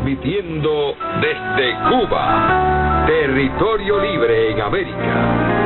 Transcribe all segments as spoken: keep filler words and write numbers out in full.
transmitiendo desde Cuba, territorio libre en América.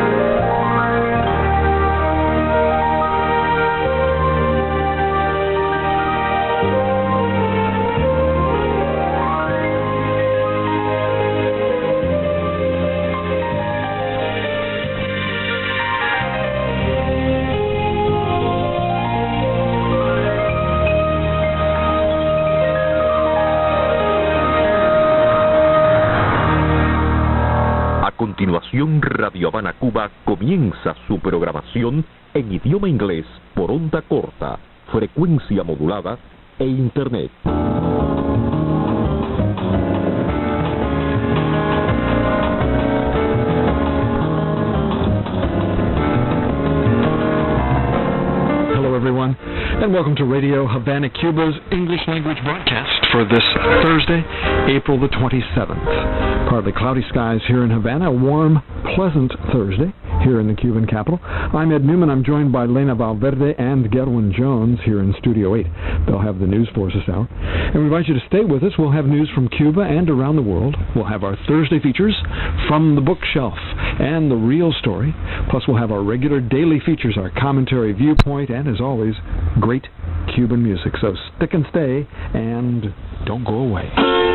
A continuación, Radio Habana Cuba comienza su programación en idioma inglés por onda corta, frecuencia modulada e Internet. Hello everyone, and welcome to Radio Havana, Cuba's English language broadcast for this Thursday, April the twenty-seventh. Partly cloudy skies here in Havana, a warm, pleasant Thursday here in the Cuban capital. I'm Ed Newman. I'm joined by Lena Valverde and Gerwin Jones here in Studio eight. They'll have the news for us this hour. And we invite you to stay with us. We'll have news from Cuba and around the world. We'll have our Thursday features, From the Bookshelf and The Real Story. Plus we'll have our regular daily features, our commentary, viewpoint, and as always, great Cuban music. So stick and stay, and don't go away.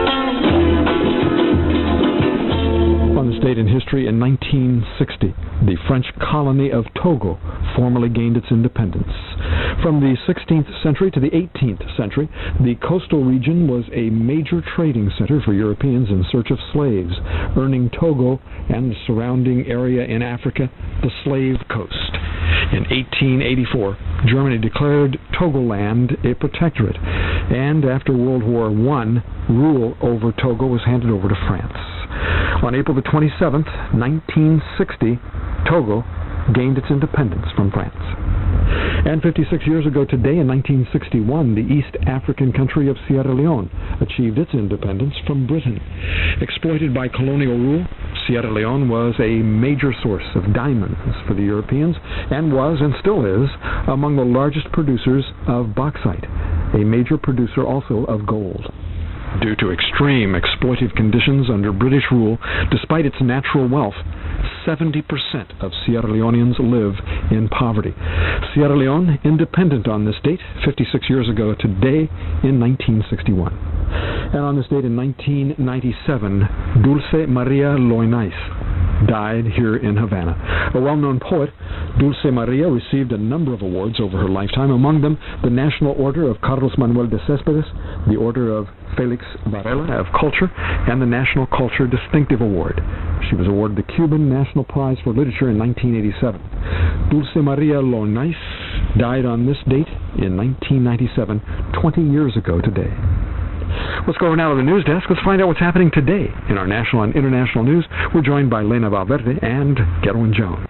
On this date in history, in nineteen sixty, the French colony of Togo formally gained its independence. From the sixteenth century to the eighteenth century, the coastal region was a major trading center for Europeans in search of slaves, earning Togo and the surrounding area in Africa the Slave Coast. In eighteen eighty-four, Germany declared Togoland a protectorate, and after World War One, rule over Togo was handed over to France. On April the twenty-seventh, nineteen sixty, Togo gained its independence from France. And fifty-six years ago today, in nineteen sixty-one, the East African country of Sierra Leone achieved its independence from Britain. Exploited by colonial rule, Sierra Leone was a major source of diamonds for the Europeans and was, and still is, among the largest producers of bauxite, a major producer also of gold. Due to extreme exploitive conditions under British rule, despite its natural wealth, seventy percent of Sierra Leoneans live in poverty. Sierra Leone, independent on this date, fifty-six years ago today, in nineteen sixty-one. And on this date in nineteen ninety-seven, Dulce Maria Loinais died here in Havana. A well-known poet, Dulce Maria received a number of awards over her lifetime, among them the National Order of Carlos Manuel de Céspedes, the Order of Felix Varela of Culture, and the National Culture Distinctive Award. She was awarded the Cuban National Prize for Literature in nineteen eighty-seven. Dulce Maria Loinais died on this date in nineteen ninety-seven, twenty years ago today. Let's go over now to the news desk. Let's find out what's happening today in our national and international news. We're joined by Lena Valverde and Gerwin Jones.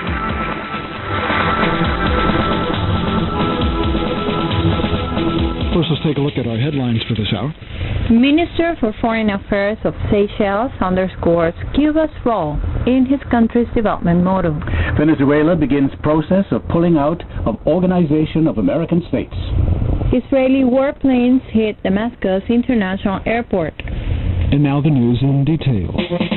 First, let's take a look at our headlines for this hour. Minister for Foreign Affairs of Seychelles underscores Cuba's role in his country's development model. Venezuela begins process of pulling out of Organization of American States. Israeli warplanes hit Damascus International Airport. And now the news in detail.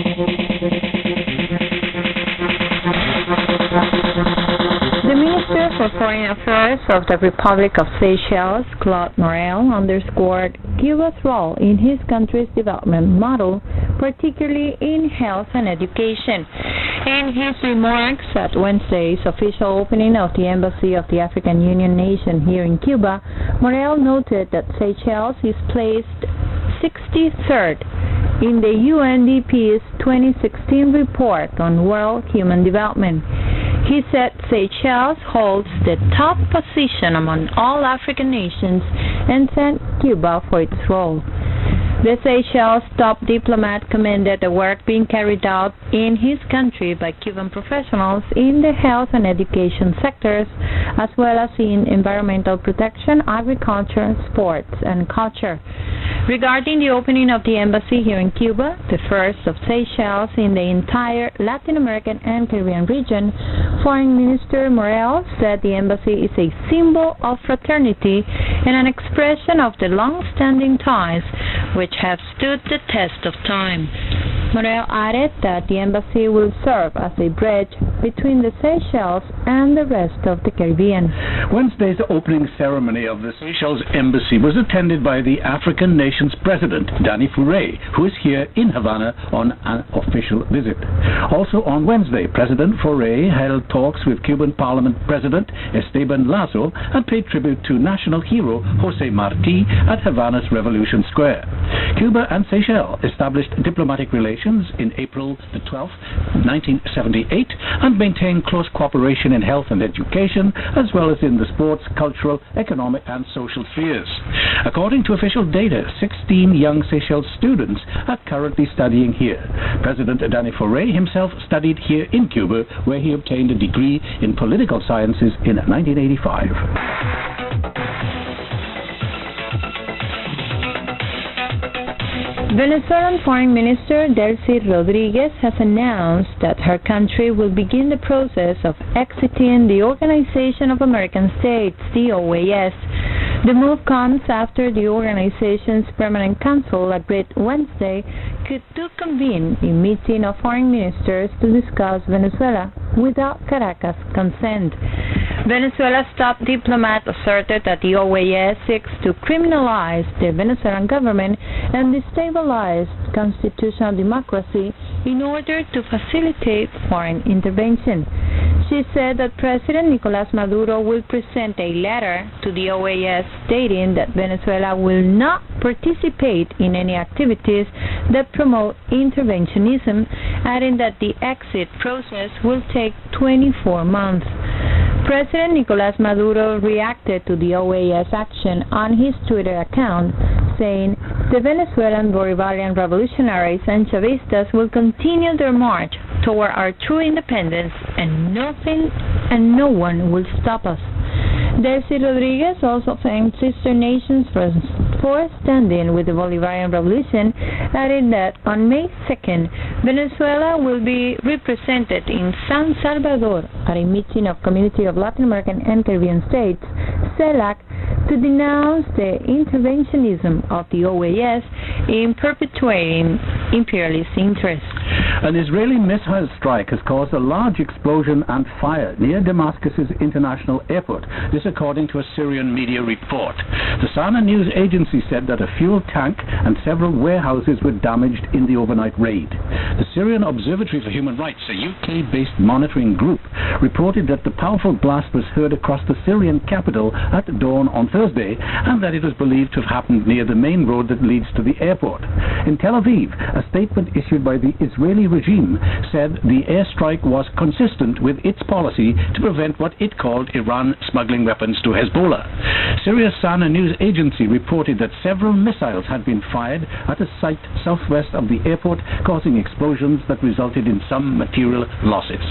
The Minister for Foreign Affairs of the Republic of Seychelles, Claude Morel, underscored Cuba's role in his country's development model, particularly in health and education. In his remarks at Wednesday's official opening of the Embassy of the African Union nation here in Cuba, Morel noted that Seychelles is placed sixty-third in the U N D P's twenty sixteen report on world human development. He said Seychelles holds the top position among all African nations and thanked Cuba for its role. The Seychelles top diplomat commended the work being carried out in his country by Cuban professionals in the health and education sectors, as well as in environmental protection, agriculture, sports, and culture. Regarding the opening of the embassy here in Cuba, the first of Seychelles in the entire Latin American and Caribbean region, Foreign Minister Morel said the embassy is a symbol of fraternity and an expression of the long-standing ties which have stood the test of time. Morel added that the embassy will serve as a bridge between the Seychelles and the rest of the Caribbean. Wednesday's opening ceremony of the Seychelles Embassy was attended by the African nation's president, Danny Furey, who is here in Havana on an official visit. Also on Wednesday, President Furey held talks with Cuban Parliament President Esteban Lazo and paid tribute to national hero Jose Marti at Havana's Revolution Square. Cuba and Seychelles established diplomatic relations in April the twelfth, nineteen seventy-eight, and maintained close cooperation in health and education, as well as in the sports, cultural, economic, and social spheres. According to official data, sixteen young Seychelles students are currently studying here. President Danny Furey himself studied here in Cuba, where he obtained a degree in political sciences in nineteen eighty-five. Venezuelan Foreign Minister Delcy Rodriguez has announced that her country will begin the process of exiting the Organization of American States, the O A S. The move comes after the organization's Permanent Council agreed Wednesday to convene a meeting of foreign ministers to discuss Venezuela without Caracas' consent. Venezuela's top diplomat asserted that the O A S seeks to criminalize the Venezuelan government and destabilize constitutional democracy in order to facilitate foreign intervention. She said that President Nicolás Maduro will present a letter to the O A S stating that Venezuela will not participate in any activities that promote interventionism, adding that the exit process will take twenty-four months. President Nicolás Maduro reacted to the O A S action on his Twitter account, saying, "The Venezuelan Bolivarian revolutionaries and Chavistas will continue their march toward our true independence, and nothing and no one will stop us." Delcy Rodriguez also thanked sister nations for, for standing with the Bolivarian Revolution, adding that on May second, Venezuela will be represented in San Salvador at a meeting of Community of Latin American and Caribbean States, CELAC, to denounce the interventionism of the O A S in perpetuating imperialist interests. An Israeli missile strike has caused a large explosion and fire near Damascus's international airport, this according to a Syrian media report. The Sana news agency said that a fuel tank and several warehouses were damaged in the overnight raid. The Syrian Observatory for Human Rights, a U K-based monitoring group, reported that the powerful blast was heard across the Syrian capital at dawn on Thursday, and that it was believed to have happened near the main road that leads to the airport. In Tel Aviv, a statement issued by the Israeli regime said the airstrike was consistent with its policy to prevent what it called Iran smuggling weapons to Hezbollah. Syria's Sana news agency reported that several missiles had been fired at a site southwest of the airport, causing explosions that resulted in some material losses.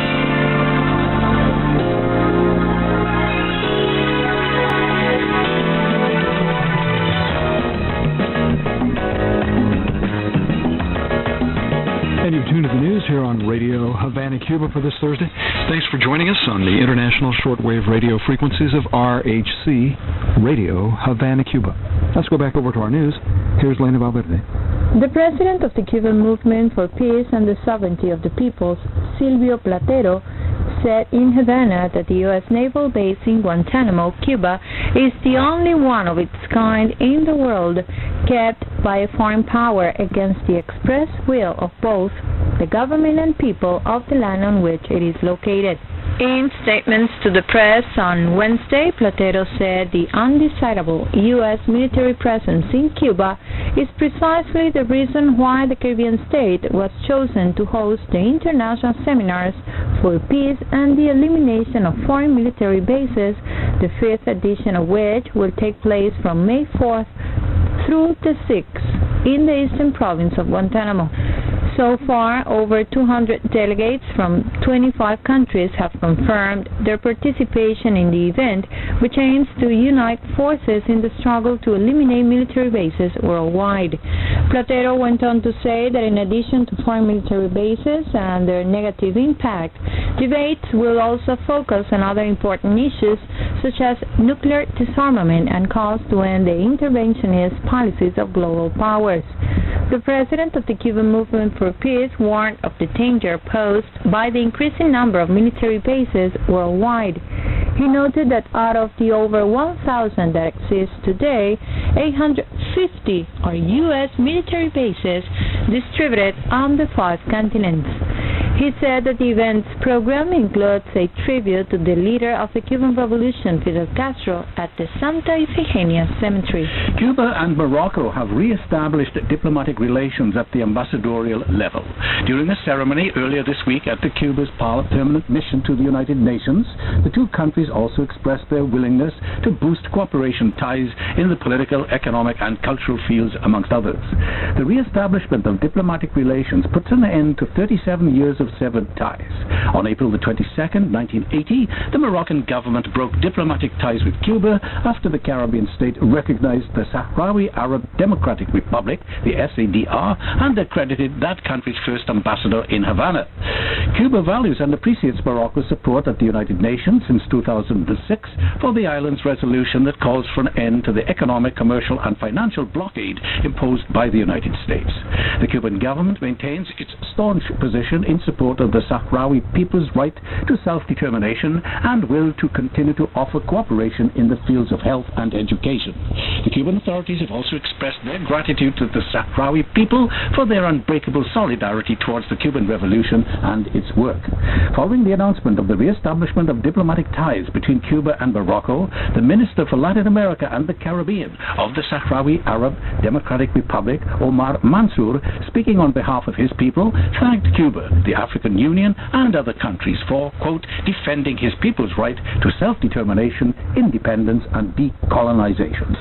And you've tuned to the news here on Radio Havana, Cuba for this Thursday. Thanks for joining us on the international shortwave radio frequencies of R H C, Radio Havana, Cuba. Let's go back over to our news. Here's Lena Valverde. The president of the Cuban Movement for Peace and the Sovereignty of the Peoples, Silvio Platero, said in Havana that the U S naval base in Guantanamo, Cuba, is the only one of its kind in the world kept by a foreign power against the express will of both the government and people of the land on which it is located. In statements to the press on Wednesday, Platero said the undesirable U S military presence in Cuba is precisely the reason why the Caribbean state was chosen to host the International Seminars for Peace and the Elimination of Foreign Military Bases, the fifth edition of which will take place from May fourth through the sixth in the eastern province of Guantanamo. So far, over two hundred delegates from twenty-five countries have confirmed their participation in the event, which aims to unite forces in the struggle to eliminate military bases worldwide. Platero went on to say that in addition to foreign military bases and their negative impact, debates will also focus on other important issues such as nuclear disarmament and calls to end the interventionist policies of global powers. The president of the Cuban Movement for Peace warned of the danger posed by the increasing number of military bases worldwide. He noted that out of the over one thousand that exist today, eight hundred fifty are U S military bases distributed on the five continents. He said that the event's program includes a tribute to the leader of the Cuban Revolution, Fidel Castro, at the Santa Ifigenia Cemetery. Cuba and Morocco have re-established diplomatic relations at the ambassadorial level. During a ceremony earlier this week at the Cuba's permanent mission to the United Nations, the two countries also expressed their willingness to boost cooperation ties in the political, economic, and cultural fields, amongst others. The re-establishment of diplomatic relations puts an end to thirty-seven years of severed ties. On April the twenty-second, nineteen eighty, the Moroccan government broke diplomatic ties with Cuba after the Caribbean state recognized the Sahrawi Arab Democratic Republic, the S A D R, and accredited that country's first ambassador in Havana. Cuba values and appreciates Morocco's support at the United Nations since two thousand six for the island's resolution that calls for an end to the economic, commercial, and financial blockade imposed by the United States. The Cuban government maintains its staunch position in support of the Sahrawi people's right to self-determination and will to continue to offer cooperation in the fields of health and education. The Cuban authorities have also expressed their gratitude to the Sahrawi people for their unbreakable solidarity towards the Cuban Revolution and its work. Following the announcement of the re-establishment of diplomatic ties between Cuba and Morocco, the Minister for Latin America and the Caribbean of the Sahrawi Arab Democratic Republic, Omar Mansour, speaking on behalf of his people, thanked Cuba, the African Union, and other countries for, quote, defending his people's right to self-determination, independence, and decolonization.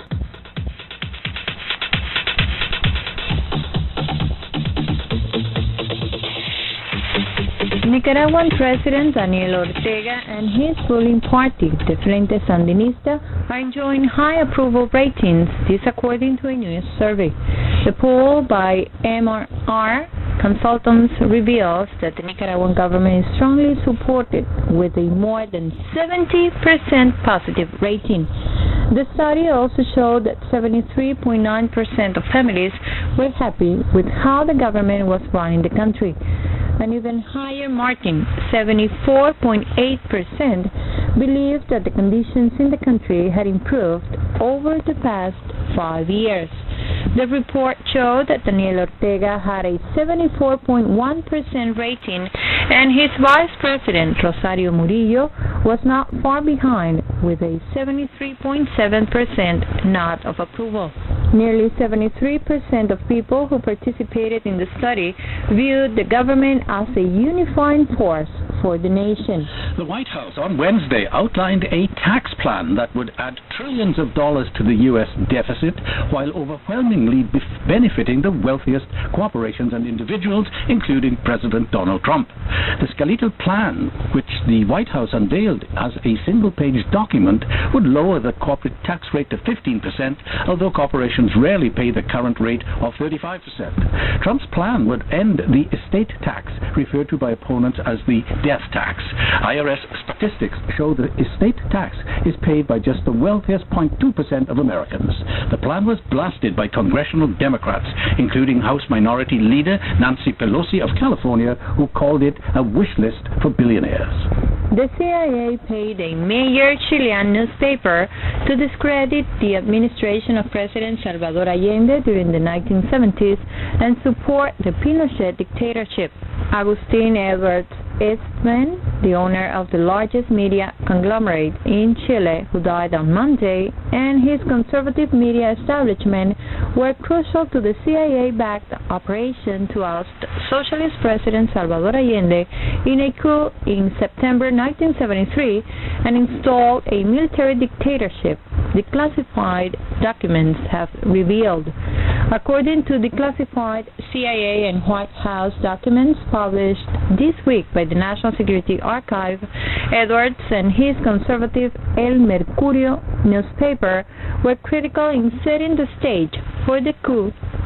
Nicaraguan President Daniel Ortega and his ruling party, the Frente Sandinista, are enjoying high approval ratings, this according to a new survey. The poll by M R R Consultants reveals that the Nicaraguan government is strongly supported with a more than seventy percent positive rating. The study also showed that seventy-three point nine percent of families were happy with how the government was running the country. An even higher margin, seventy-four point eight percent, believed that the conditions in the country had improved over the past five years. The report showed that Daniel Ortega had a seventy-four point one percent rating and his vice president, Rosario Murillo, was not far behind with a seventy-three point seven percent nod of approval. Nearly seventy-three percent of people who participated in the study viewed the government as a unifying force for the nation. The White House on Wednesday outlined a tax plan that would add trillions of dollars to the U S deficit while overwhelmingly bef- benefiting the wealthiest corporations and individuals, including President Donald Trump. The skeletal plan, which the White House unveiled as a single-page document, would lower the corporate tax rate to fifteen percent, although corporations rarely pay the current rate of thirty-five percent. Trump's plan would end the estate tax, referred to by opponents as the death tax. I R S statistics show that estate tax is paid by just the wealthiest zero point two percent of Americans. The plan was blasted by congressional Democrats, including House Minority Leader Nancy Pelosi of California, who called it a wish list for billionaires. The C I A paid a major Chilean newspaper to discredit the administration of President Salvador Allende during the nineteen seventies and support the Pinochet dictatorship. Agustin Edwards Eastman, the owner of the largest media conglomerate in Chile, who died on Monday, and his conservative media establishment were crucial to the C I A-backed operation to oust socialist President Salvador Allende in a coup in September nineteen seventy-three and install a military dictatorship, declassified documents have revealed. According to declassified C I A and White House documents published this week by the National Security Archive, Edwards and his conservative El Mercurio newspaper were critical in setting the stage for the coup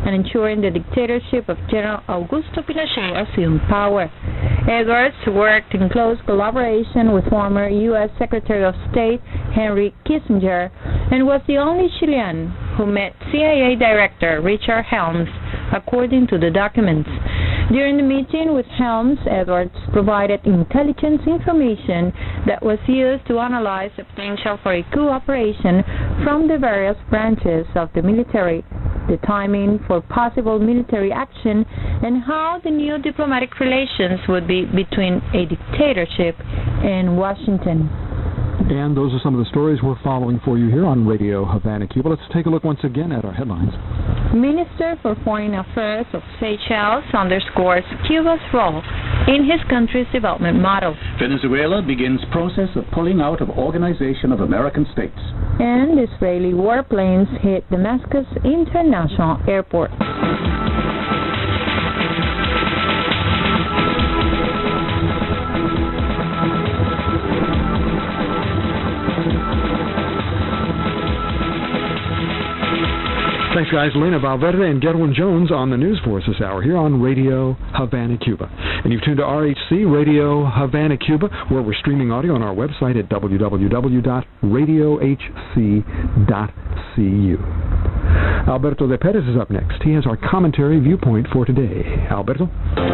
and ensuring the dictatorship of General Augusto Pinochet assumed power. Edwards worked in close collaboration with former U S Secretary of State Henry Kissinger and was the only Chilean who met C I A Director Richard Helms, according to the documents. During the meeting with Helms, Edwards provided intelligence information that was used to analyze the potential for a coup operation from the various branches of the military, the timing for possible military action, and how the new diplomatic relations would be between a dictatorship and Washington. And those are some of the stories we're following for you here on Radio Havana, Cuba. Let's take a look once again at our headlines. Minister for Foreign Affairs of Seychelles underscores Cuba's role in his country's development model. Venezuela begins process of pulling out of Organization of American States. And Israeli warplanes hit Damascus International Airport. Thanks, guys. Lena Valverde and Gedwin Jones on the news for us this hour here on Radio Havana, Cuba. And you've tuned to R H C, Radio Havana, Cuba, where we're streaming audio on our website at w w w dot radio h c dot c u. Alberto de Perez is up next. He has our commentary viewpoint for today. Alberto?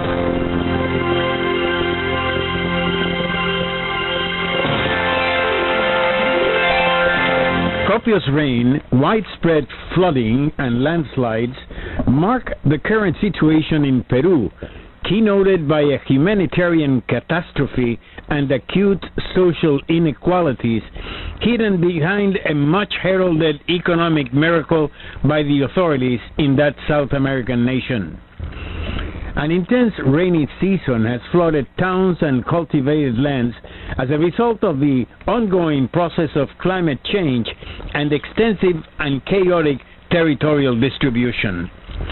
Copious rain, widespread flooding, and landslides mark the current situation in Peru, keynoted by a humanitarian catastrophe and acute social inequalities hidden behind a much-heralded economic miracle by the authorities in that South American nation. An intense rainy season has flooded towns and cultivated lands as a result of the ongoing process of climate change and extensive and chaotic territorial distribution.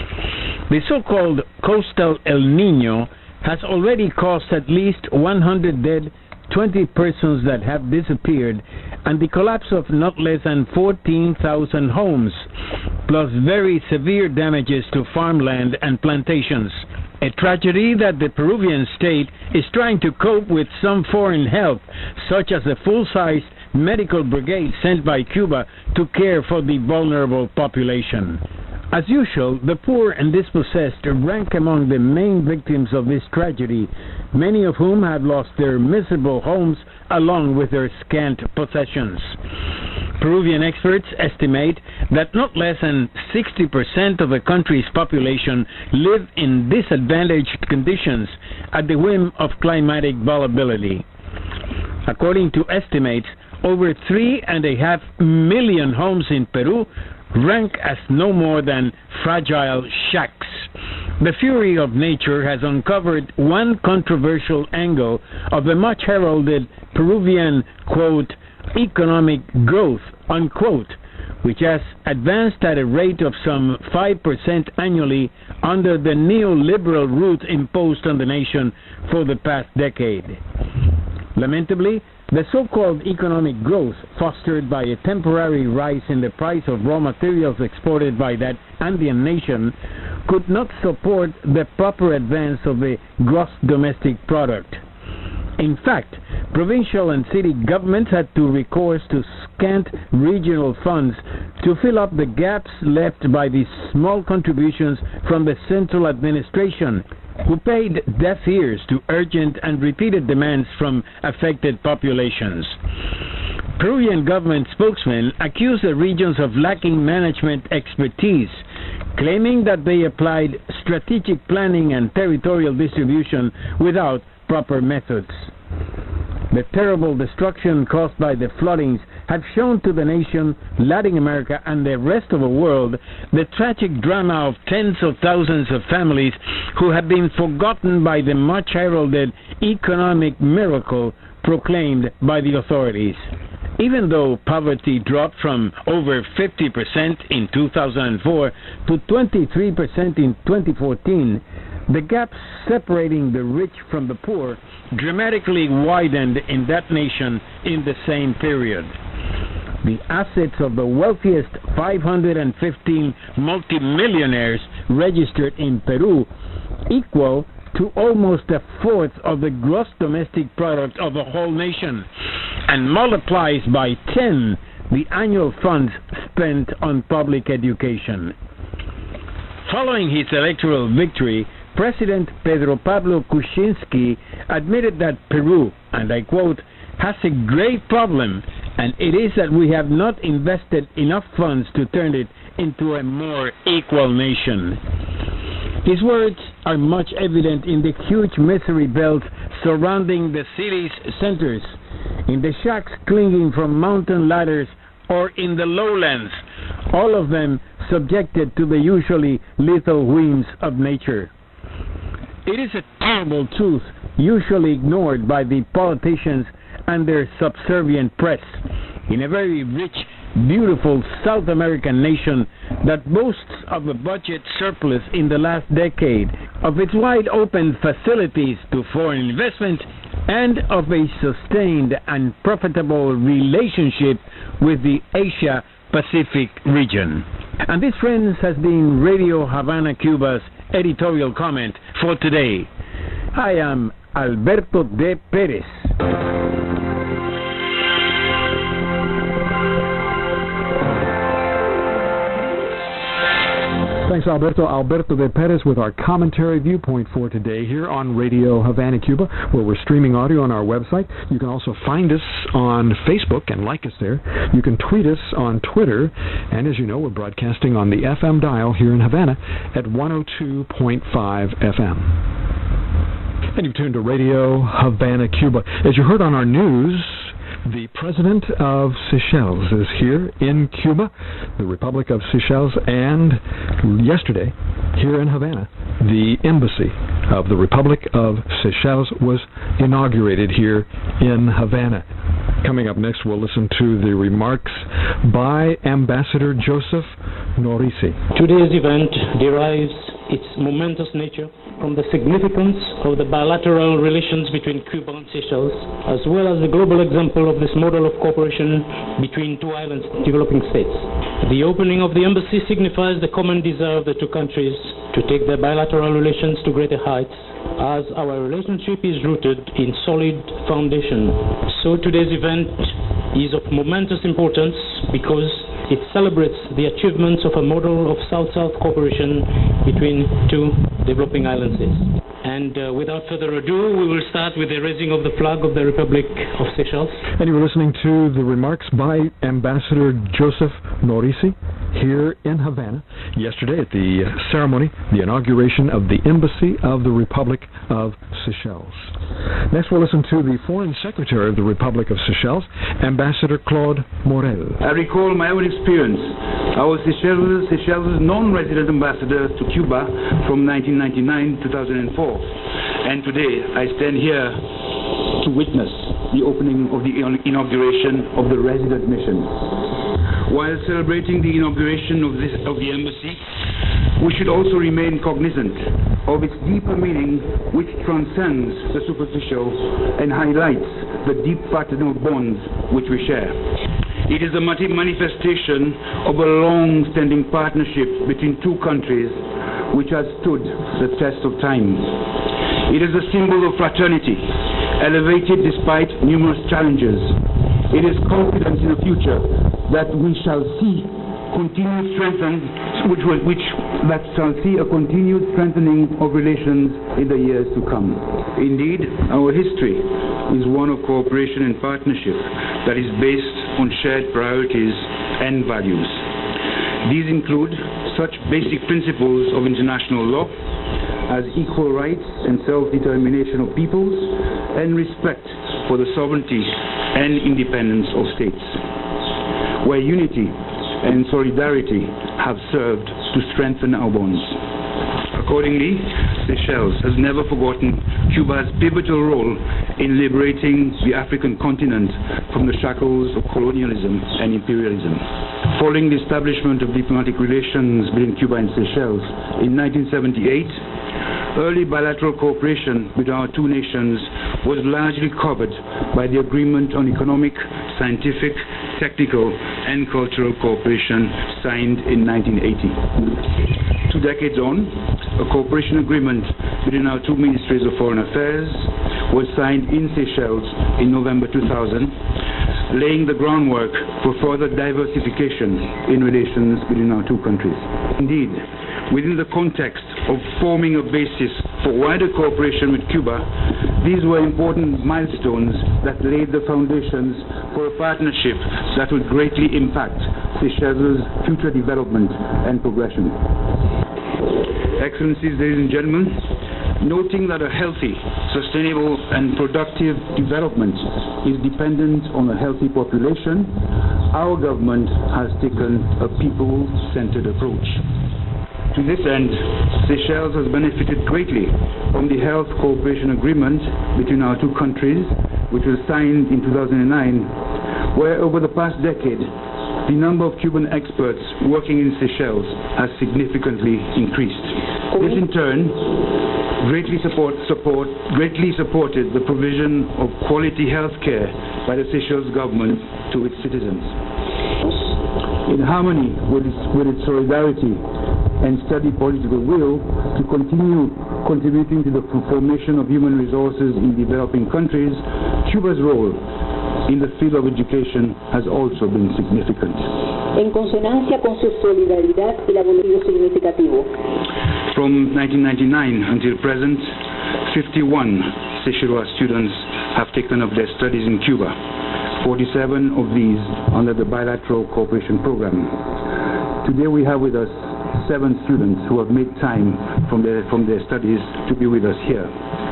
The so-called coastal El Niño has already caused at least one hundred dead, twenty persons that have disappeared, and the collapse of not less than fourteen thousand homes, plus very severe damages to farmland and plantations. A tragedy that the Peruvian state is trying to cope with some foreign help, such as a full-size medical brigade sent by Cuba to care for the vulnerable population. As usual, the poor and dispossessed rank among the main victims of this tragedy, many of whom have lost their miserable homes along with their scant possessions. Peruvian experts estimate that not less than sixty percent of the country's population live in disadvantaged conditions at the whim of climatic volatility. According to estimates, over three and a half million homes in Peru rank as no more than fragile shacks. The fury of nature has uncovered one controversial angle of the much heralded Peruvian, quote, economic growth, unquote, which has advanced at a rate of some five percent annually under the neoliberal route imposed on the nation for the past decade. Lamentably, the so-called economic growth, fostered by a temporary rise in the price of raw materials exported by that Andean nation, could not support the proper advance of the gross domestic product. In fact, provincial and city governments had to recourse to scant regional funds to fill up the gaps left by the small contributions from the central administration, who paid deaf ears to urgent and repeated demands from affected populations. Peruvian government spokesmen accuse the regions of lacking management expertise, claiming that they applied strategic planning and territorial distribution without proper methods. The terrible destruction caused by the floodings have shown to the nation, Latin America, and the rest of the world the tragic drama of tens of thousands of families who have been forgotten by the much heralded economic miracle proclaimed by the authorities. Even though poverty dropped from over fifty percent in two thousand four to twenty-three percent in twenty fourteen, the gap separating the rich from the poor dramatically widened in that nation in the same period. the assets of the wealthiest five hundred fifteen multimillionaires registered in Peru equal to almost a fourth of the gross domestic product of the whole nation, and multiplies by ten the annual funds spent on public education. Following his electoral victory, President Pedro Pablo Kuczynski admitted that Peru, and I quote, has a great problem, and it is that we have not invested enough funds to turn it into a more equal nation. His words are much evident in the huge misery belt surrounding the city's centers, in the shacks clinging from mountain ladders, or in the lowlands, all of them subjected to the usually lethal whims of nature. It is a terrible truth, usually ignored by the politicians and their subservient press, in a very rich, beautiful South American nation that boasts of a budget surplus in the last decade, of its wide open facilities to foreign investment, and of a sustained and profitable relationship with the Asia-Pacific region. And this, friends, has been Radio Havana, Cuba's editorial comment for today. I am Alberto de Perez. Thanks, Alberto. Alberto de Perez with our commentary viewpoint for today here on Radio Havana, Cuba, where we're streaming audio on our website. You can also find us on Facebook and like us there. You can tweet us on Twitter. And as you know, we're broadcasting on the F M dial here in Havana at one oh two point five F M. And you've tuned to Radio Havana, Cuba. As you heard on our news, the President of Seychelles is here in Cuba, the Republic of Seychelles, and yesterday, here in Havana, the Embassy of the Republic of Seychelles was inaugurated here in Havana. Coming up next, we'll listen to the remarks by Ambassador Joseph Norisi. Today's event derives its momentous nature from the significance of the bilateral relations between Cuba and Seychelles, as well as the global example of this model of cooperation between two islands developing states. The opening of the embassy signifies the common desire of the two countries to take their bilateral relations to greater heights, as our relationship is rooted in solid foundation. So today's event is of momentous importance because it celebrates the achievements of a model of South-South cooperation between two developing islands. And uh, without further ado, we will start with the raising of the flag of the Republic of Seychelles. And you were listening to the remarks by Ambassador Joseph Norisi here in Havana yesterday at the ceremony, the inauguration of the Embassy of the Republic of Seychelles. Next, we'll listen to the Foreign Secretary of the Republic of Seychelles, Ambassador Claude Morel. I recall my own experience. I was Seychelles, Seychelles' non-resident ambassador to Cuba from nineteen ninety-nine to two thousand four. And today I stand here to witness the opening of the inauguration of the resident mission. While celebrating the inauguration of, this, of the embassy, we should also remain cognizant of its deeper meaning, which transcends the superficial and highlights the deep fraternal bonds which we share. It is a manifestation of a long-standing partnership between two countries which has stood the test of time. It is a symbol of fraternity, elevated despite numerous challenges. It is confidence in the future that we shall see continued strengthen, which, which that shall see a continued strengthening of relations in the years to come. Indeed, our history is one of cooperation and partnership that is based on shared priorities and values. These include such basic principles of international law as equal rights and self-determination of peoples and respect for the sovereignty and independence of states, where unity and solidarity have served to strengthen our bonds. Accordingly, Seychelles has never forgotten Cuba's pivotal role in liberating the African continent from the shackles of colonialism and imperialism. Following the establishment of diplomatic relations between Cuba and Seychelles in nineteen seventy-eight, early bilateral cooperation with our two nations was largely covered by the Agreement on Economic, Scientific, Technical, and Cultural Cooperation signed in nineteen eighty. Two decades on, a cooperation agreement between our two ministries of foreign affairs was signed in Seychelles in November two thousand, laying the groundwork for further diversification in relations between our two countries. Indeed, within the context of forming a basis for wider cooperation with Cuba, these were important milestones that laid the foundations for a partnership that would greatly impact Seychelles' future development and progression. Excellencies, ladies and gentlemen, noting that a healthy, sustainable, and productive development is dependent on a healthy population, our government has taken a people-centered approach. To this end, Seychelles has benefited greatly from the Health Cooperation Agreement between our two countries, which was signed in two thousand nine, where over the past decade, the number of Cuban experts working in Seychelles has significantly increased. This in turn greatly support, support, greatly supported the provision of quality health care by the Seychelles government to its citizens. In harmony with its, with its solidarity and steady political will to continue contributing to the formation of human resources in developing countries, Cuba's role in the field of education has also been significant. En consonancia con su solidaridad y la voluntad significativo. From nineteen ninety-nine until present, fifty-one Seychellois students have taken up their studies in Cuba, forty-seven of these under the bilateral cooperation program. Today we have with us seven students who have made time from their, from their studies to be with us here,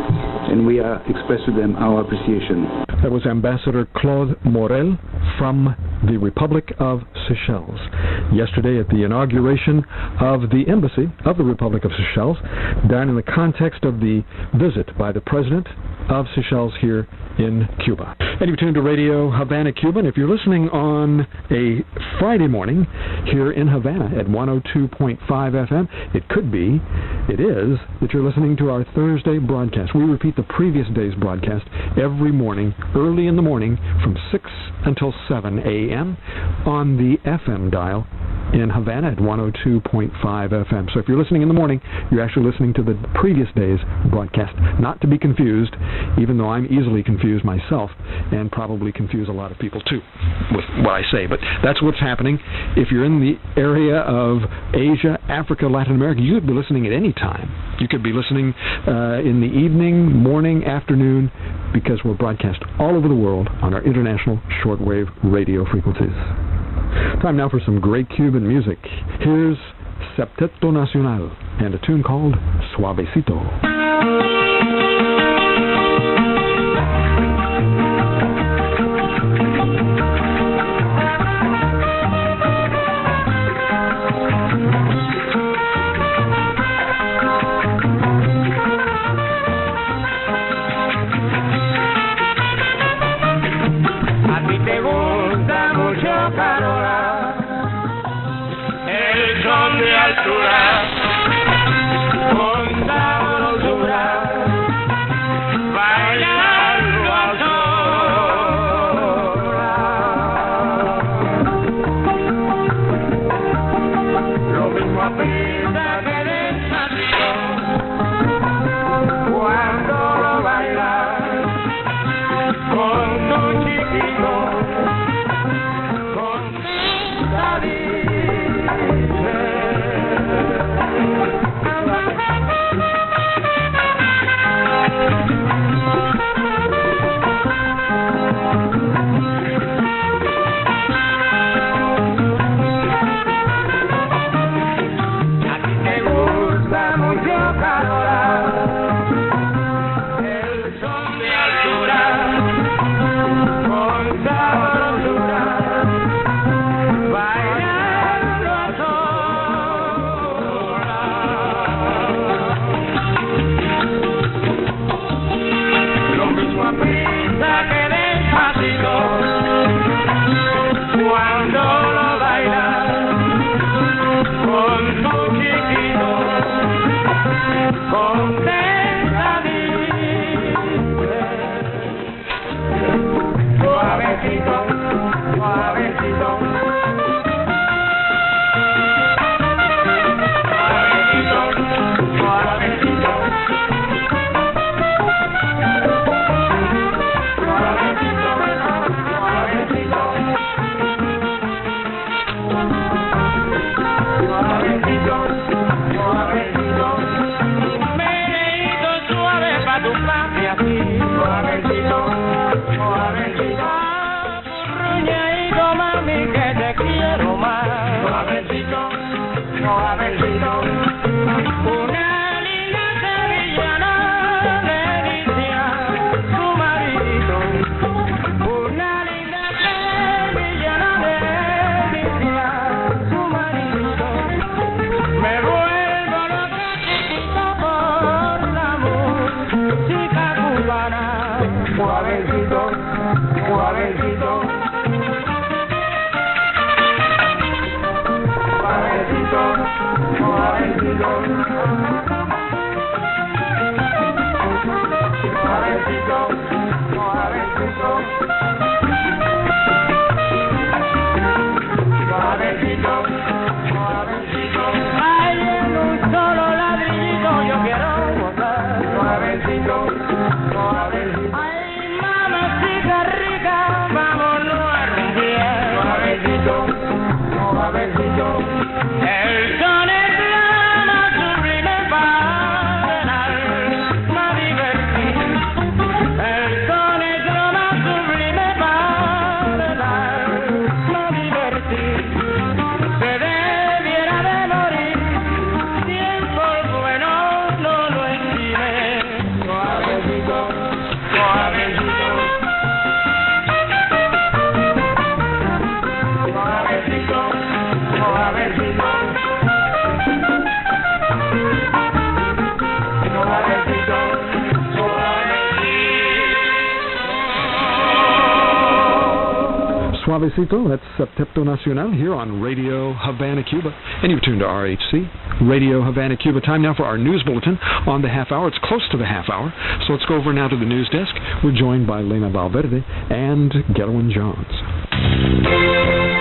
and we are express to them our appreciation. That was Ambassador Claude Morel from the Republic of Seychelles. Yesterday at the inauguration of the Embassy of the Republic of Seychelles, done in the context of the visit by the President of Seychelles here in Cuba. And you're tuned to Radio Havana, Cuba. And if you're listening on a Friday morning here in Havana at one oh two point five F M, it could be, it is, that you're listening to our Thursday broadcast. We repeat the previous day's broadcast every morning, early in the morning, from six until seven A M on the F M dial in Havana at one oh two point five F M. So if you're listening in the morning, you're actually listening to the previous day's broadcast. Not to be confused, even though I'm easily confused myself, and probably confuse a lot of people too with what I say. But that's what's happening. If you're in the area of Asia, Africa, Latin America, you could be listening at any time. You could be listening uh, in the evening, morning, afternoon, because we're broadcast all over the world on our international shortwave radio frequencies. Time now for some great Cuban music. Here's Septeto Nacional and a tune called Suavecito. Con sabroso Suavecito, that's Septeto Nacional here on Radio Havana, Cuba. And you've tuned to R H C, Radio Havana, Cuba. Time now for our news bulletin on the half hour. It's close to the half hour, so let's go over now to the news desk. We're joined by Lena Valverde and Gelwin Johns.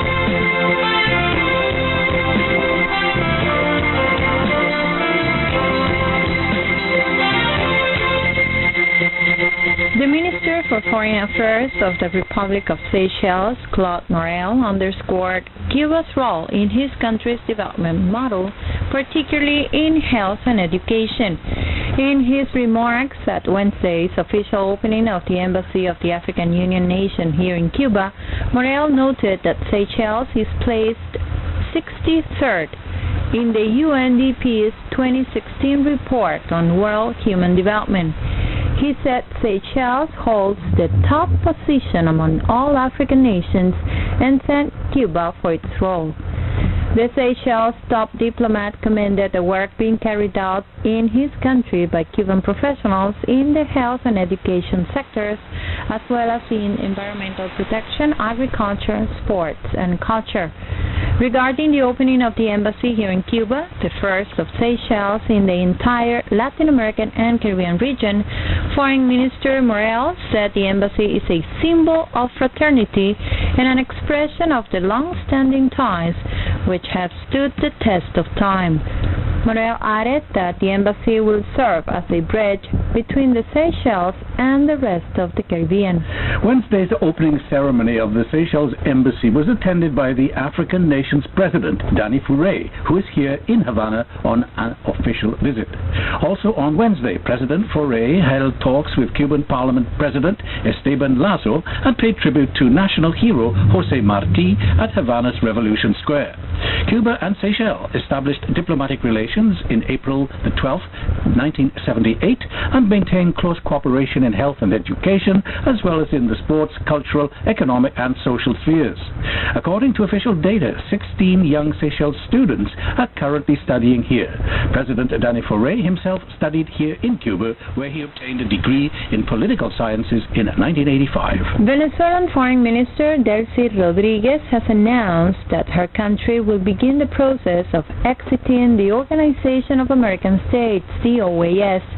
The Minister for Foreign Affairs of the Republic of Seychelles, Claude Morel, underscored Cuba's role in his country's development model, particularly in health and education. In his remarks at Wednesday's official opening of the Embassy of the African Union nation here in Cuba, Morel noted that Seychelles is placed sixty-third in the U N D P's twenty sixteen report on World Human Development. He said Seychelles holds the top position among all African nations and thanked Cuba for its role. The Seychelles top diplomat commended the work being carried out in his country by Cuban professionals in the health and education sectors, as well as in environmental protection, agriculture, sports, and culture. Regarding the opening of the embassy here in Cuba, the first of Seychelles in the entire Latin American and Caribbean region, Foreign Minister Morel said the embassy is a symbol of fraternity and an expression of the long-standing ties which have stood the test of time. Morel added that the embassy will serve as a bridge between the Seychelles and the rest of the Caribbean. Wednesday's opening ceremony of the Seychelles Embassy was attended by the African nation's president, Dani Fouré, who is here in Havana on an official visit. Also on Wednesday, President Fouré held talks with Cuban Parliament President Esteban Lazo and paid tribute to national hero José Martí at Havana's Revolution Square. Cuba and Seychelles established diplomatic relations in April the twelfth, nineteen seventy-eight, and maintained close cooperation in health and education, as well as in the sports, cultural, economic, and social spheres. According to official data, sixteen young Seychelles students are currently studying here. President Dani Fouré himself studied here in Cuba, where he obtained a degree in political sciences in nineteen eighty-five. Venezuelan Foreign Minister Delcy Rodriguez has announced that her country will begin the process of exiting the Organization of American States, the O A S.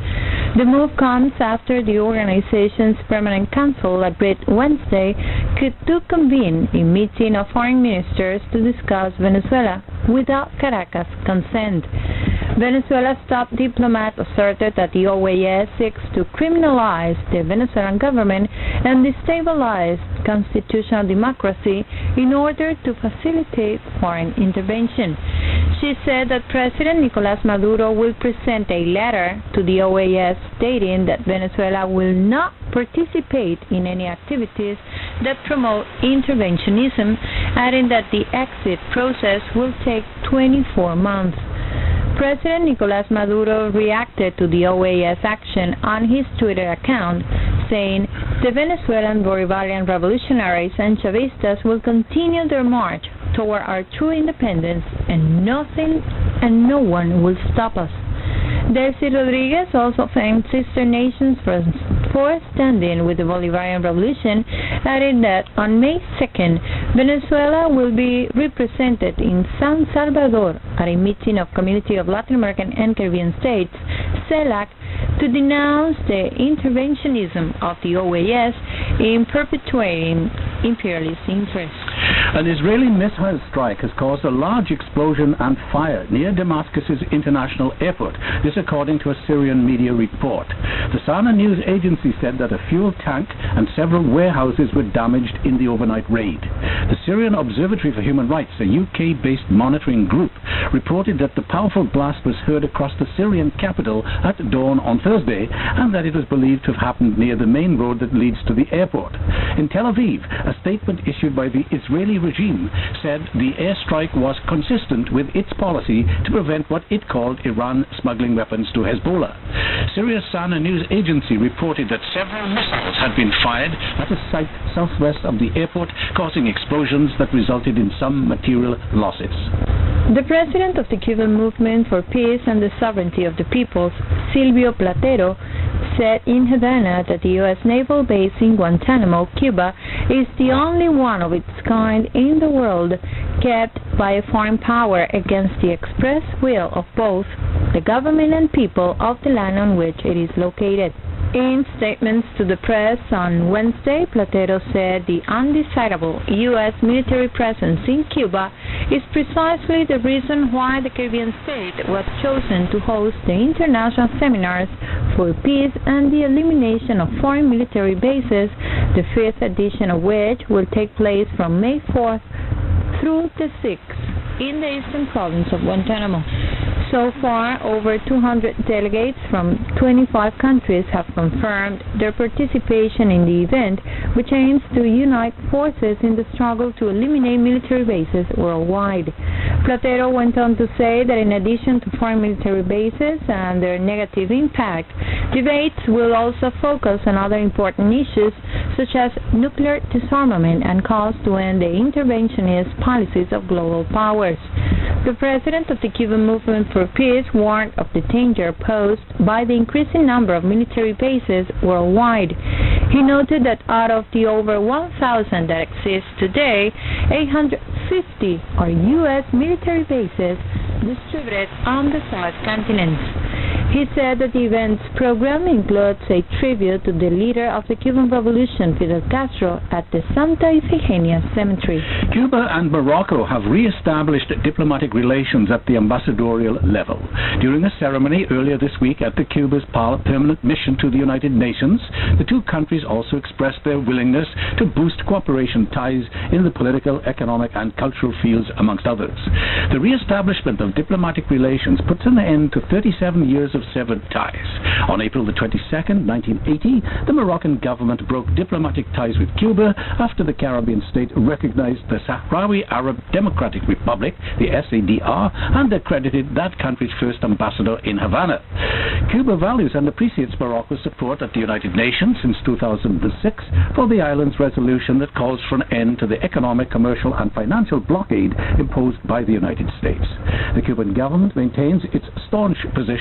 The move comes after the organization's Permanent Council agreed Wednesday to convene a meeting of foreign ministers to discuss Venezuela without Caracas' consent. Venezuela's top diplomat asserted that the O A S seeks to criminalize the Venezuelan government and destabilize constitutional democracy in order to facilitate foreign intervention. She said that President Nicolás Maduro will present a letter to the O A S stating that Venezuela will not participate in any activities that promote interventionism, adding that the exit process will take twenty-four months. President Nicolás Maduro reacted to the O A S action on his Twitter account, saying the Venezuelan Bolivarian revolutionaries and Chavistas will continue their march toward our true independence, and nothing and no one will stop us. Delcy Rodriguez also thanked sister nations for, for standing with the Bolivarian Revolution, adding that on May second, Venezuela will be represented in San Salvador at a meeting of Community of Latin American and Caribbean States, CELAC, to denounce the interventionism of the O A S in perpetuating imperialist interests. An Israeli missile strike has caused a large explosion and fire near Damascus's international airport, this according to a Syrian media report. The Sana news agency said that a fuel tank and several warehouses were damaged in the overnight raid. The Syrian Observatory for Human Rights, a U K-based monitoring group, reported that the powerful blast was heard across the Syrian capital at dawn on Thursday, and that it was believed to have happened near the main road that leads to the airport. In Tel Aviv, a statement issued by the Israeli regime said the airstrike was consistent with its policy to prevent what it called Iran smuggling weapons to Hezbollah. Syria's Sana news agency reported that several missiles had been fired at a site southwest of the airport, causing explosions that resulted in some material losses. The president of the Cuban Movement for Peace and the Sovereignty of the Peoples, Silvio Platero, said in Havana that the U S naval base in Guantanamo, Cuba, is the only one of its kind in the world kept by a foreign power against the express will of both the government and people of the land on which it is located. In statements to the press on Wednesday, Platero said the undesirable U S military presence in Cuba is precisely the reason why the Caribbean state was chosen to host the International Seminars for Peace and the Elimination of Foreign Military Bases, the fifth edition of which will take place from May fourth through the sixth in the eastern province of Guantanamo. So far, over two hundred delegates from twenty-five countries have confirmed their participation in the event, which aims to unite forces in the struggle to eliminate military bases worldwide. Platero went on to say that in addition to foreign military bases and their negative impact, debates will also focus on other important issues such as nuclear disarmament and calls to end the interventionist policies of global powers. The president of the Cuban Movement for Peace warned of the danger posed by the increasing number of military bases worldwide. He noted that out of the over one thousand that exist today, eight hundred fifty are U S military bases distributed on the South continents. He said that the event's program includes a tribute to the leader of the Cuban Revolution, Fidel Castro, at the Santa Ifigenia Cemetery. Cuba and Morocco have re-established diplomatic relations at the ambassadorial level. During a ceremony earlier this week at the Cuba's permanent mission to the United Nations, the two countries also expressed their willingness to boost cooperation ties in the political, economic, and cultural fields, amongst others. The re-establishment of diplomatic relations puts an end to thirty-seven years of severed ties. On April the twenty-second, nineteen eighty, the Moroccan government broke diplomatic ties with Cuba after the Caribbean state recognized the Sahrawi Arab Democratic Republic, the S A D R, and accredited that country's first ambassador in Havana. Cuba values and appreciates Morocco's support at the United Nations since two thousand six for the island's resolution that calls for an end to the economic, commercial, and financial blockade imposed by the United States. The Cuban government maintains its staunch position in support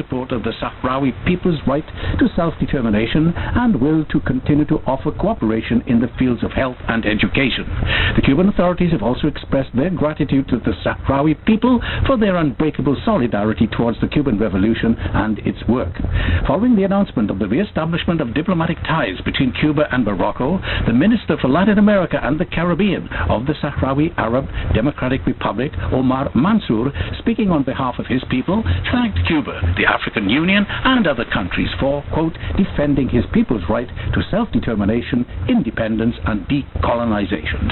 support of the Sahrawi people's right to self-determination and will to continue to offer cooperation in the fields of health and education. The Cuban authorities have also expressed their gratitude to the Sahrawi people for their unbreakable solidarity towards the Cuban Revolution and its work. Following the announcement of the re-establishment of diplomatic ties between Cuba and Morocco, the Minister for Latin America and the Caribbean of the Sahrawi Arab Democratic Republic, Omar Mansour, speaking on behalf of his people, thanked Cuba, the African Union, and other countries for, quote, defending his people's right to self-determination, independence, and decolonization.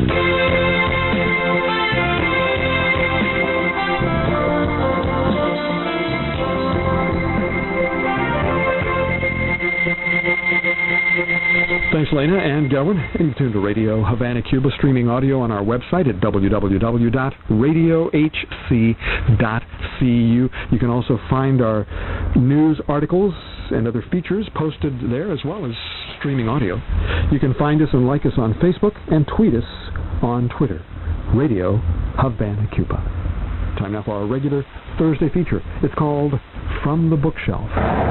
Thanks, Lena and Delwyn. And you tune to Radio Havana, Cuba, streaming audio on our website at w w w dot radio h c dot c u. You can also find our news articles and other features posted there, as well as streaming audio. You can find us and like us on Facebook and tweet us on Twitter. Radio Havana, Cuba. Time now for our regular Thursday feature. It's called From the Bookshelf.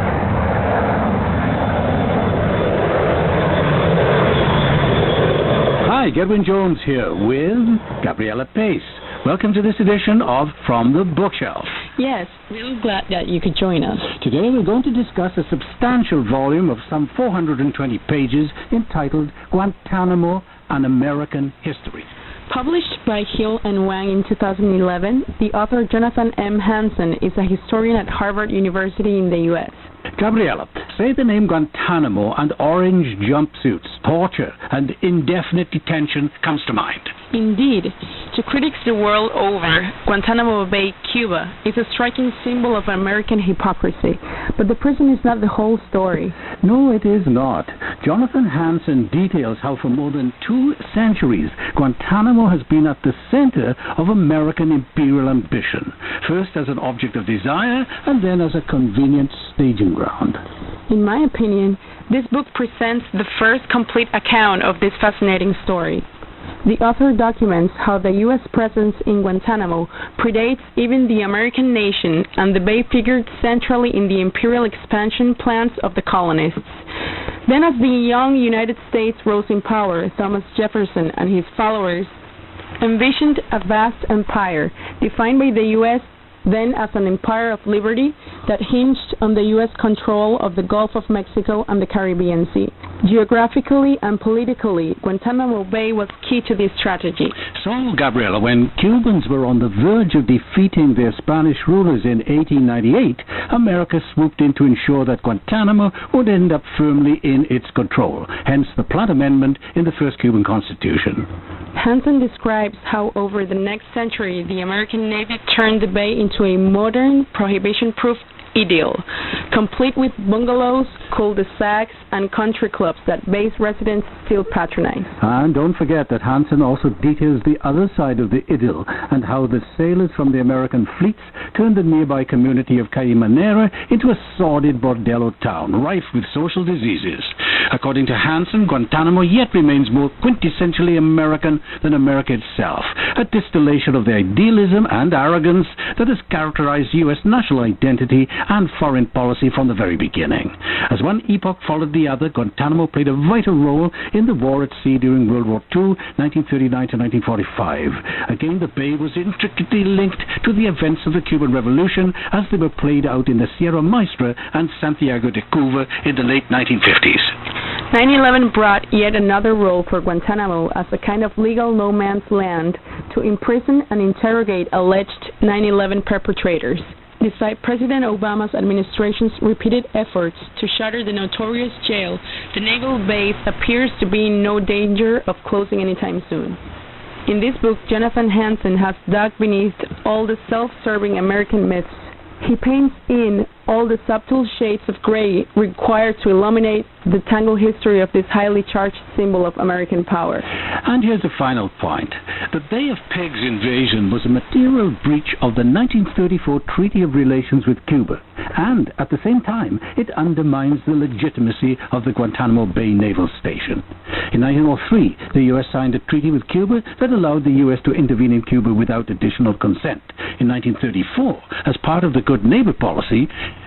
Hi, Gedwin Jones here with Gabriella Pace. Welcome to this edition of From the Bookshelf. Yes, we're glad that you could join us. Today we're going to discuss a substantial volume of some four hundred twenty pages entitled Guantanamo, An American History. Published by Hill and Wang in two thousand eleven, the author Jonathan M. Hansen is a historian at Harvard University in the U S Gabriella, say the name Guantanamo and orange jumpsuits, torture, and indefinite detention comes to mind. Indeed. To critics the world over, Guantanamo Bay, Cuba, is a striking symbol of American hypocrisy. But the prison is not the whole story. No, it is not. Jonathan Hansen details how for more than two centuries, Guantanamo has been at the center of American imperial ambition, first as an object of desire and then as a convenient staging ground. In my opinion, this book presents the first complete account of this fascinating story. The author documents how the U S presence in Guantanamo predates even the American nation, and the bay figured centrally in the imperial expansion plans of the colonists. Then, as the young United States rose in power, Thomas Jefferson and his followers envisioned a vast empire defined by the U S then as an empire of liberty that hinged on the U S control of the Gulf of Mexico and the Caribbean Sea. Geographically and politically, Guantanamo Bay was key to this strategy. So, Gabriella, when Cubans were on the verge of defeating their Spanish rulers in eighteen ninety-eight, America swooped in to ensure that Guantanamo would end up firmly in its control, hence the Platt Amendment in the first Cuban Constitution. Hansen describes how over the next century the American Navy turned the bay into a modern, prohibition-proof idyll, complete with bungalows, cul-de-sacs, and country clubs that base residents still patronize. And don't forget that Hansen also details the other side of the idyll and how the sailors from the American fleets turned the nearby community of Caimanera into a sordid bordello town, rife with social diseases. According to Hansen, Guantanamo yet remains more quintessentially American than America itself, a distillation of the idealism and arrogance that has characterized U S national identity and foreign policy from the very beginning. As one epoch followed the other, Guantanamo played a vital role in the war at sea during World War Two, nineteen thirty-nine to nineteen forty-five. Again, the bay was intricately linked to the events of the Cuban Revolution as they were played out in the Sierra Maestra and Santiago de Cuba in the late nineteen fifties. nine eleven brought yet another role for Guantanamo as a kind of legal no man's land to imprison and interrogate alleged nine eleven perpetrators. Despite President Obama's administration's repeated efforts to shutter the notorious jail, the naval base appears to be in no danger of closing anytime soon. In this book, Jonathan Hansen has dug beneath all the self-serving American myths. He paints in all the subtle shades of gray required to illuminate the tangled history of this highly charged symbol of American power. And here's the final point. The Bay of Pigs invasion was a material breach of the nineteen thirty-four Treaty of Relations with Cuba, and at the same time, it undermines the legitimacy of the Guantanamo Bay Naval Station. In nineteen oh three, the U S signed a treaty with Cuba that allowed the U S to intervene in Cuba without additional consent. In nineteen thirty-four, as part of the Good Neighbor policy,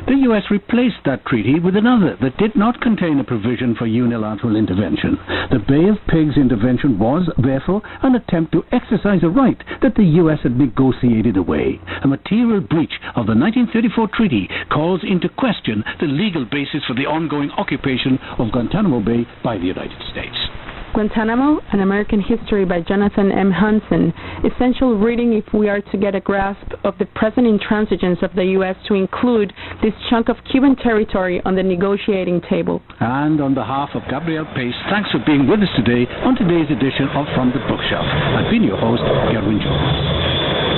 The U S replaced that treaty with another that did not contain a provision for unilateral intervention. The Bay of Pigs intervention was, therefore, an attempt to exercise a right that the U S had negotiated away. A material breach of the nineteen thirty-four treaty calls into question the legal basis for the ongoing occupation of Guantanamo Bay by the United States. Guantanamo, An American History by Jonathan M. Hansen. Essential reading if we are to get a grasp of the present intransigence of the U S to include this chunk of Cuban territory on the negotiating table. And on behalf of Gabrielle Pace, thanks for being with us today on today's edition of From the Bookshelf. I've been your host, Gerwin Jones.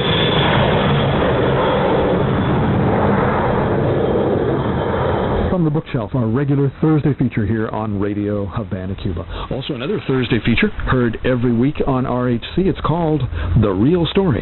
From the Bookshelf, our regular Thursday feature here on Radio Havana, Cuba. Also another Thursday feature heard every week on R H C. It's called The Real Story.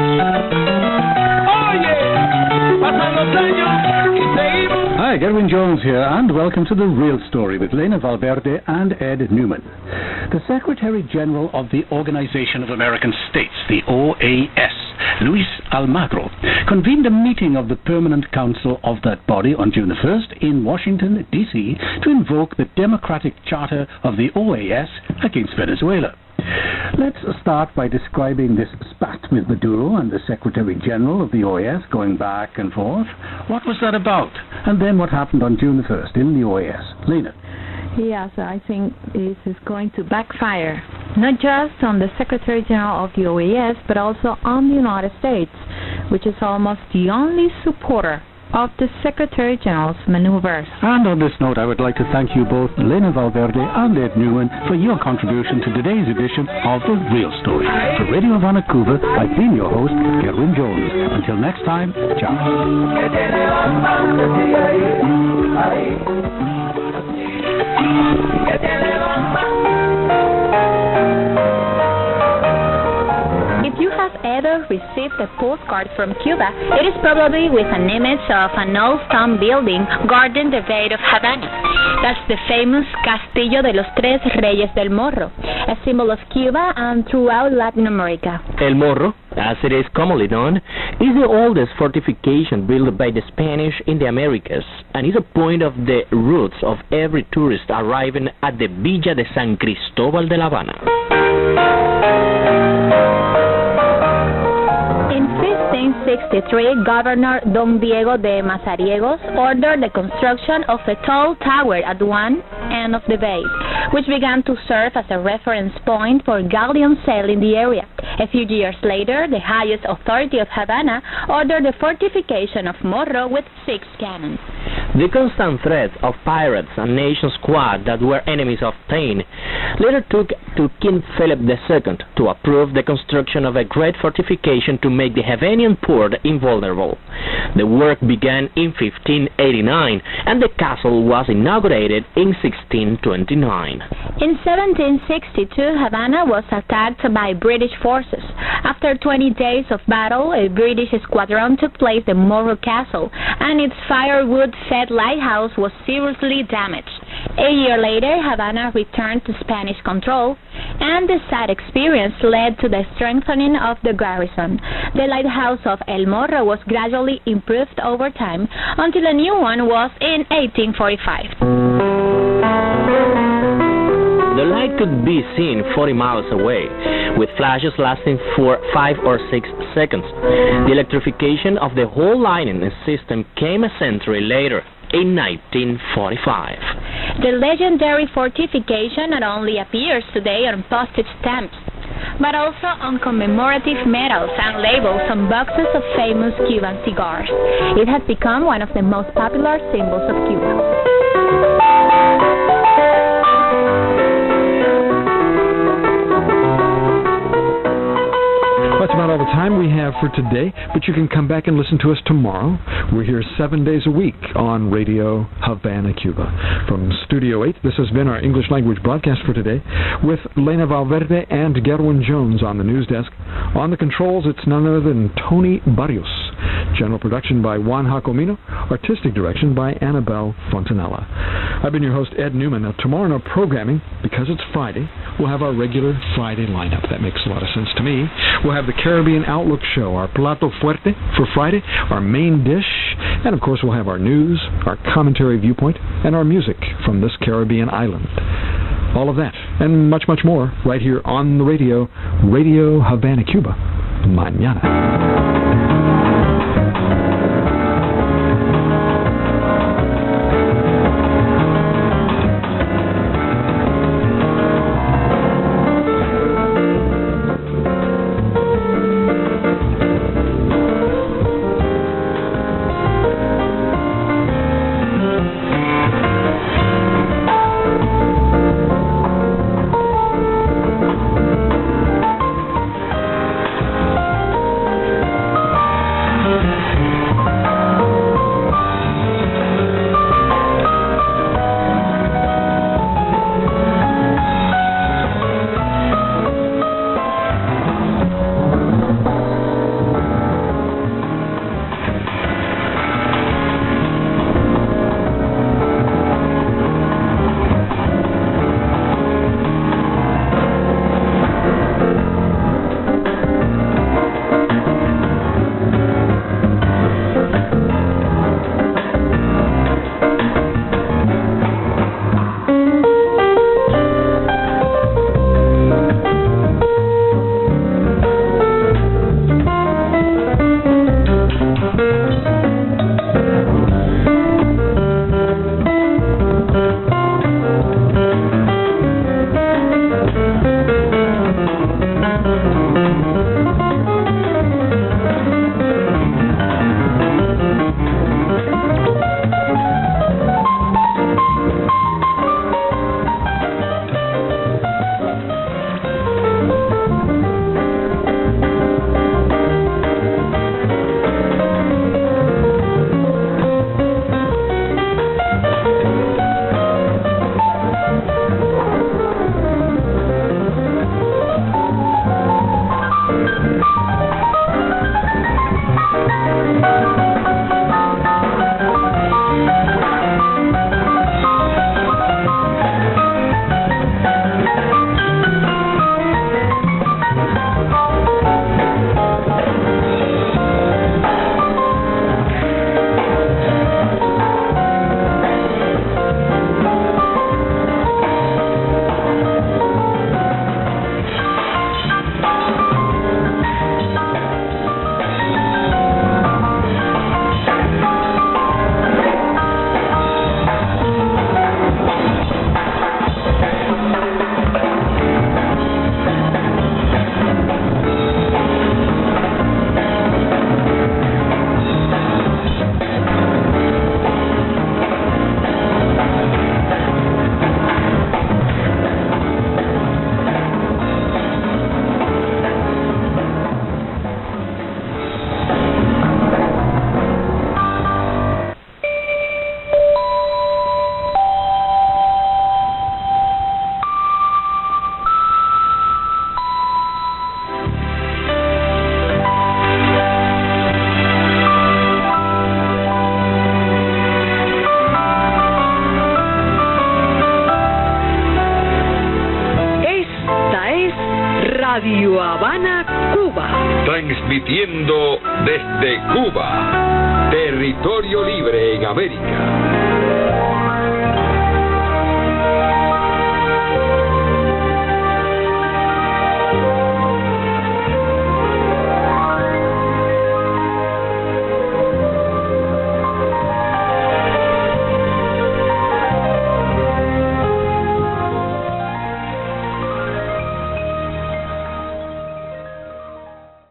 Hi, Gerwin Jones here, and welcome to The Real Story with Lena Valverde and Ed Newman. The Secretary General of the Organization of American States, the O A S, Luis Almagro, convened a meeting of the Permanent Council of that body on June the first in Washington, D C to invoke the Democratic Charter of the O A S against Venezuela. Let's start by describing this spat with Maduro and the Secretary General of the O A S going back and forth. What was that about? And then what happened on June the first in the O A S? Lena. Yes, I think this is going to backfire, not just on the Secretary General of the O A S, but also on the United States, which is almost the only supporter of the Secretary General's maneuvers. And on this note, I would like to thank you both, Lena Valverde and Ed Newman, for your contribution to today's edition of The Real Story. For Radio Havana, Cuba, I've been your host, Gerwin Jones. Until next time, ciao. If you have ever received a postcard from Cuba, it is probably with an image of an old stone building guarding the Bay of Havana. That's the famous Castillo de los Tres Reyes del Morro, a symbol of Cuba and throughout Latin America. El Morro, as it is commonly known, is the oldest fortification built by the Spanish in the Americas and is a point of the routes of every tourist arriving at the Villa de San Cristóbal de La Habana. In fifteen sixty-three, Governor Don Diego de Mazariegos ordered the construction of a tall tower at one end of the bay, which began to serve as a reference point for galleon sailing in the area. A few years later, the highest authority of Havana ordered the fortification of Morro with six cannons. The constant threats of pirates and nation squad that were enemies of Spain later took to King Philip the Second to approve the construction of a great fortification to make the Havanian port invulnerable. The work began in fifteen eighty-nine and the castle was inaugurated in sixteen twenty-nine. In seventeen sixty-two, Havana was attacked by British forces. After twenty days of battle, a British squadron took place at Morro Castle, and its firewood-fed lighthouse was seriously damaged. A year later, Havana returned to Spanish control, and the sad experience led to the strengthening of the garrison. The lighthouse of El Morro was gradually improved over time until a new one was in eighteen forty-five. The light could be seen forty miles away, with flashes lasting for five or six seconds. The electrification of the whole lining system came a century later, in nineteen forty-five. The legendary fortification not only appears today on postage stamps, but also on commemorative medals and labels on boxes of famous Cuban cigars. It has become one of the most popular symbols of Cuba. That's about all the time we have for today, but you can come back and listen to us tomorrow. We're here seven days a week on Radio Havana, Cuba. From Studio eight, this has been our English language broadcast for today, with Lena Valverde and Gerwin Jones on the news desk. On the controls, it's none other than Tony Barrios. General production by Juan Jacomino. Artistic direction by Annabelle Fontanella. I've been your host, Ed Newman. Now, tomorrow in our programming, because it's Friday, we'll have our regular Friday lineup. That makes a lot of sense to me. We'll have the Caribbean Outlook Show, our Plato Fuerte for Friday, our main dish, and of course we'll have our news, our commentary viewpoint, and our music from this Caribbean island. All of that, and much, much more, right here on the radio, Radio Havana, Cuba, mañana. Radio Habana, Cuba. Transmitiendo desde Cuba, territorio libre en América.